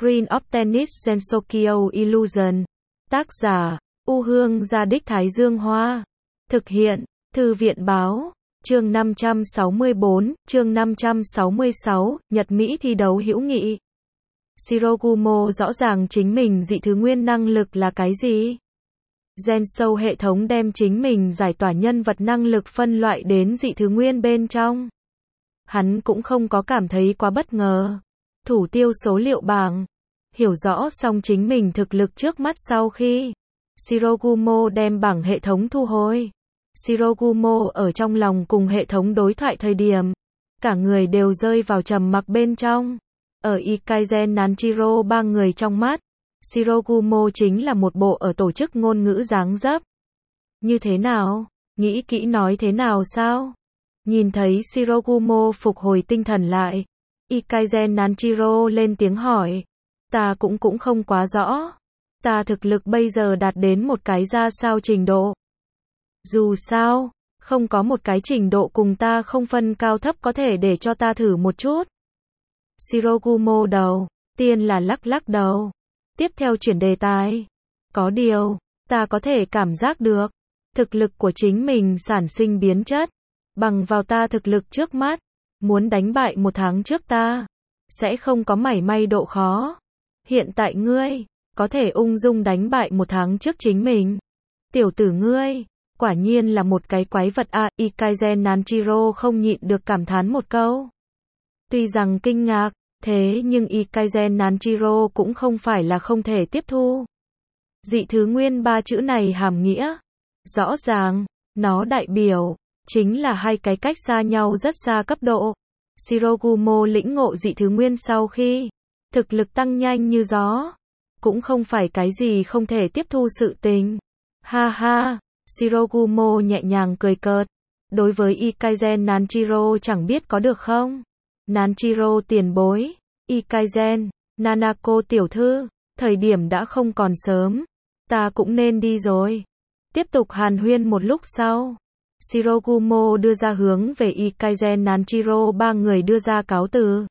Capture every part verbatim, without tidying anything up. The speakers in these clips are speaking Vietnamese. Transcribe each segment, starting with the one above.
Screen of Tennis Gensokyo Illusion. Tác giả, U Hương Gia Đích Thái Dương Hoa. Thực hiện, Thư viện Báo. Chương năm trăm sáu mươi tư, chương năm trăm sáu mươi sáu, Nhật Mỹ thi đấu hữu nghị. Shirogumo rõ ràng chính mình dị thứ nguyên năng lực là cái gì. Gensou hệ thống đem chính mình giải tỏa nhân vật năng lực phân loại đến dị thứ nguyên bên trong. Hắn cũng không có cảm thấy quá bất ngờ. Thủ tiêu số liệu bảng. Hiểu rõ xong chính mình thực lực trước mắt sau khi Shirogumo đem bảng hệ thống thu hồi. Shirogumo ở trong lòng cùng hệ thống đối thoại thời điểm, cả người đều rơi vào trầm mặc bên trong. Ở Ikaizen Nanjiro ba người trong mắt, Shirogumo chính là một bộ ở tổ chức ngôn ngữ dáng dấp. Như thế nào? Nghĩ kỹ nói thế nào sao? Nhìn thấy Shirogumo phục hồi tinh thần lại, Ikaizen Nanjiro lên tiếng hỏi. Ta cũng cũng không quá rõ. Ta thực lực bây giờ đạt đến một cái ra sao trình độ. Dù sao, không có một cái trình độ cùng ta không phân cao thấp có thể để cho ta thử một chút. Shirogumo đầu tiên là lắc lắc đầu. Tiếp theo chuyển đề tài. Có điều, ta có thể cảm giác được, thực lực của chính mình sản sinh biến chất. Bằng vào ta thực lực trước mắt, muốn đánh bại một tháng trước ta, sẽ không có mảy may độ khó. Hiện tại ngươi, có thể ung dung đánh bại một tháng trước chính mình. Tiểu tử ngươi, quả nhiên là một cái quái vật a. À, Ikaizen Nanjiro không nhịn được cảm thán một câu. Tuy rằng kinh ngạc, thế nhưng Ikaizen Nanjiro cũng không phải là không thể tiếp thu. Dị thứ nguyên ba chữ này hàm nghĩa. Rõ ràng, nó đại biểu, chính là hai cái cách xa nhau rất xa cấp độ. Shirogumo lĩnh ngộ dị thứ nguyên sau khi thực lực tăng nhanh như gió, cũng không phải cái gì không thể tiếp thu sự tình. Ha ha, Shirogumo nhẹ nhàng cười cợt. Đối với Ikaizen Nanjiro chẳng biết có được không? Nanjiro tiền bối, Ikaizen, Nanako tiểu thư, thời điểm đã không còn sớm, ta cũng nên đi rồi. Tiếp tục hàn huyên một lúc sau, Shirogumo đưa ra hướng về Ikaizen Nanjiro ba người đưa ra cáo từ.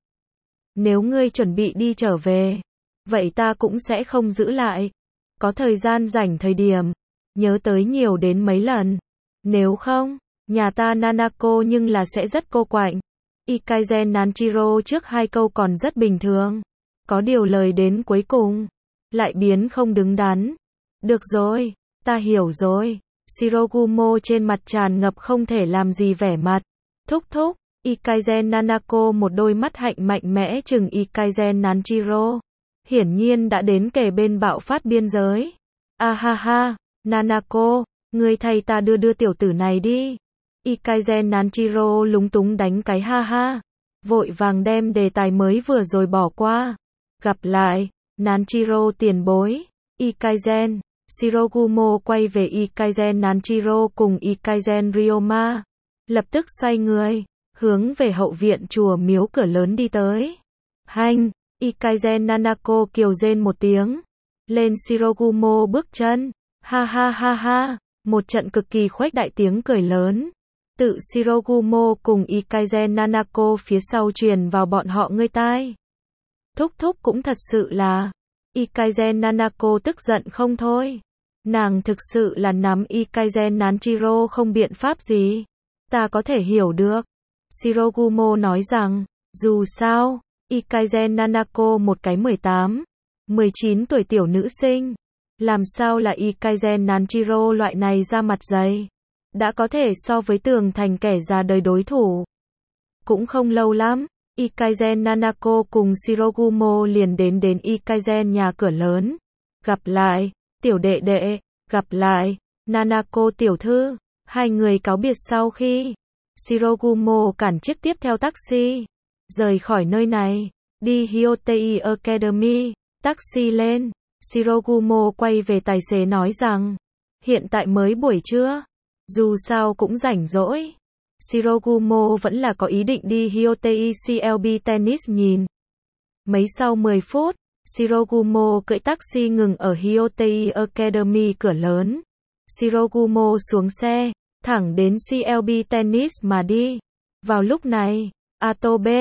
Nếu ngươi chuẩn bị đi trở về, vậy ta cũng sẽ không giữ lại. Có thời gian rảnh thời điểm, nhớ tới nhiều đến mấy lần. Nếu không, nhà ta Nanako nhưng là sẽ rất cô quạnh. Ikaizen Nanjiro trước hai câu còn rất bình thường. Có điều lời đến cuối cùng, lại biến không đứng đắn. Được rồi, ta hiểu rồi. Shirogumo trên mặt tràn ngập không thể làm gì vẻ mặt. Thúc thúc, Ikaizen Nanako một đôi mắt hạnh mạnh mẽ chừng Ikaizen Nanjiro. Hiển nhiên đã đến kề bên bạo phát biên giới. A ha ha, Nanako, ngươi thay ta đưa đưa tiểu tử này đi. Ikaizen Nanjiro lúng túng đánh cái ha ha. Vội vàng đem đề tài mới vừa rồi bỏ qua. Gặp lại, Nanjiro tiền bối. Ikaizen, Shirogumo quay về Ikaizen Nanjiro cùng Ikaizen Ryoma. Lập tức xoay người, hướng về hậu viện chùa miếu cửa lớn đi tới. Hanh, Ikaizen Nanako kiều rên một tiếng. Lên Shirogumo bước chân. Ha ha ha ha, một trận cực kỳ khuếch đại tiếng cười lớn. Tự Shirogumo cùng Ikaizen Nanako phía sau truyền vào bọn họ ngươi tai. Thúc thúc cũng thật sự là. Ikaizen Nanako tức giận không thôi. Nàng thực sự là nắm Ikaizen Nanjiro không biện pháp gì. Ta có thể hiểu được. Shirogumo nói rằng, dù sao, Ikaizen Nanako một cái mười tám, mười chín tuổi tiểu nữ sinh. Làm sao là Ikaizen Nanjiro loại này ra mặt dày. Đã có thể so với tường thành kẻ già đời đối thủ. Cũng không lâu lắm, Ikaizen Nanako cùng Shirogumo liền đến đến Ikaizen nhà cửa lớn. Gặp lại, tiểu đệ đệ, gặp lại, Nanako tiểu thư. Hai người cáo biệt sau khi Shirogumo cản chiếc tiếp theo taxi, rời khỏi nơi này, đi Hyotei Academy. Taxi lên, Shirogumo quay về tài xế nói rằng, hiện tại mới buổi trưa, dù sao cũng rảnh rỗi. Shirogumo vẫn là có ý định đi Hyotei xê lờ bê Tennis nhìn. Mấy sau mười phút, Shirogumo cưỡi taxi ngừng ở Hyotei Academy cửa lớn. Shirogumo xuống xe, thẳng đến xê lờ bê Tennis mà đi. Vào lúc này, Atobe,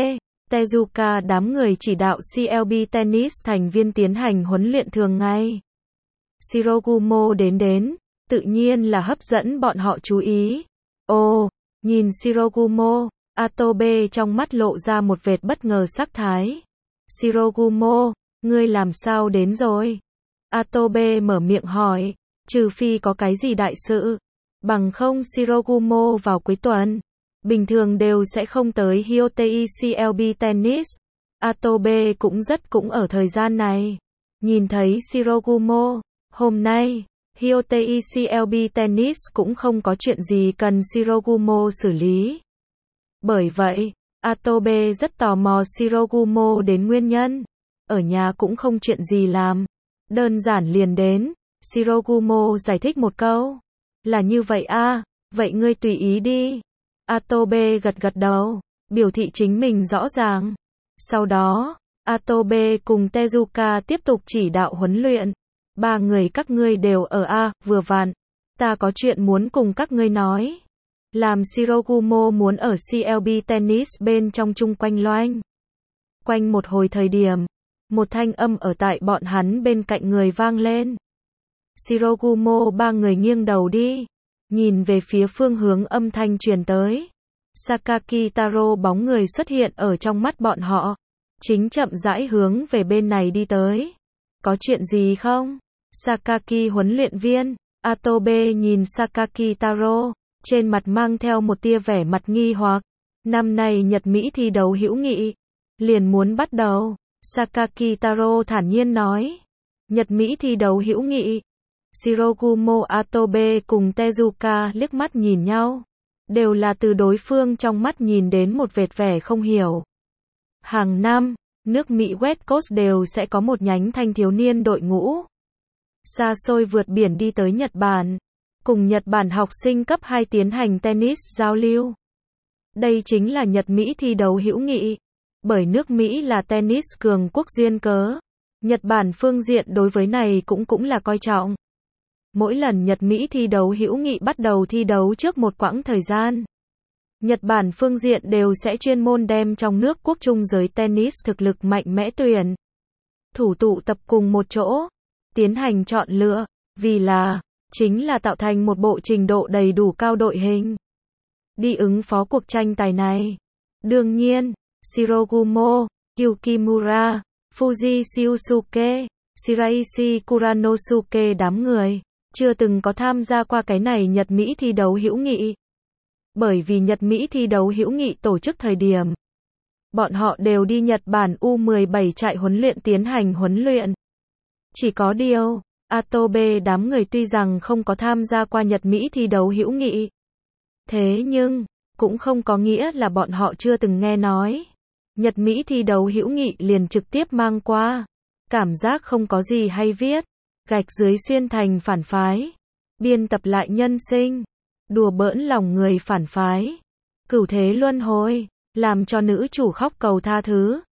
Tezuka đám người chỉ đạo xê lờ bê Tennis thành viên tiến hành huấn luyện thường ngày. Shirogumo đến đến, tự nhiên là hấp dẫn bọn họ chú ý. Ồ, nhìn Shirogumo, Atobe trong mắt lộ ra một vệt bất ngờ sắc thái. Shirogumo, ngươi làm sao đến rồi? Atobe mở miệng hỏi, trừ phi có cái gì đại sự. Bằng không Shirogumo vào cuối tuần, bình thường đều sẽ không tới Hyotei xê lờ bê Tennis. Atobe cũng rất cũng ở thời gian này. Nhìn thấy Shirogumo, hôm nay, Hyotei xê lờ bê Tennis cũng không có chuyện gì cần Shirogumo xử lý. Bởi vậy, Atobe rất tò mò Shirogumo đến nguyên nhân. Ở nhà cũng không chuyện gì làm. Đơn giản liền đến. Shirogumo giải thích một câu. Là như vậy a, vậy ngươi tùy ý đi. Atobe gật gật đầu, biểu thị chính mình rõ ràng. Sau đó, Atobe cùng Tezuka tiếp tục chỉ đạo huấn luyện. Ba người các ngươi đều ở a, vừa vặn. Ta có chuyện muốn cùng các ngươi nói. Làm Shirogumo muốn ở xê lờ bê Tennis bên trong chung quanh loanh. Quanh một hồi thời điểm, một thanh âm ở tại bọn hắn bên cạnh người vang lên. Shirogumo ba người nghiêng đầu đi, nhìn về phía phương hướng âm thanh truyền tới. Sakaki Taro bóng người xuất hiện ở trong mắt bọn họ, chính chậm rãi hướng về bên này đi tới. Có chuyện gì không? Sakaki huấn luyện viên, Atobe nhìn Sakaki Taro, trên mặt mang theo một tia vẻ mặt nghi hoặc. Năm nay Nhật Mỹ thi đấu hữu nghị, liền muốn bắt đầu. Sakaki Taro thản nhiên nói. Nhật Mỹ thi đấu hữu nghị. Shirogumo Atobe cùng Tezuka liếc mắt nhìn nhau. Đều là từ đối phương trong mắt nhìn đến một vệt vẻ không hiểu. Hàng năm, nước Mỹ West Coast đều sẽ có một nhánh thanh thiếu niên đội ngũ. Xa xôi vượt biển đi tới Nhật Bản. Cùng Nhật Bản học sinh cấp hai tiến hành tennis giao lưu. Đây chính là Nhật Mỹ thi đấu hữu nghị. Bởi nước Mỹ là tennis cường quốc duyên cớ. Nhật Bản phương diện đối với này cũng cũng là coi trọng. Mỗi lần Nhật Mỹ thi đấu hữu nghị bắt đầu thi đấu trước một quãng thời gian, Nhật Bản phương diện đều sẽ chuyên môn đem trong nước quốc trung giới tennis thực lực mạnh mẽ tuyển thủ tụ tập cùng một chỗ, tiến hành chọn lựa, vì là, chính là tạo thành một bộ trình độ đầy đủ cao đội hình. Đi ứng phó cuộc tranh tài này. Đương nhiên, Shirogumo, Yukimura, Fuji Shiosuke, Shiraishi Kuranosuke đám người chưa từng có tham gia qua cái này Nhật Mỹ thi đấu hữu nghị. Bởi vì Nhật Mỹ thi đấu hữu nghị tổ chức thời điểm, bọn họ đều đi Nhật Bản U mười bảy trại huấn luyện tiến hành huấn luyện. Chỉ có điều, Atobe đám người tuy rằng không có tham gia qua Nhật Mỹ thi đấu hữu nghị, thế nhưng cũng không có nghĩa là bọn họ chưa từng nghe nói. Nhật Mỹ thi đấu hữu nghị liền trực tiếp mang qua. Cảm giác không có gì hay viết. Gạch dưới xuyên thành phản phái. Biên tập lại nhân sinh. Đùa bỡn lòng người phản phái. Cửu thế luân hồi. Làm cho nữ chủ khóc cầu tha thứ.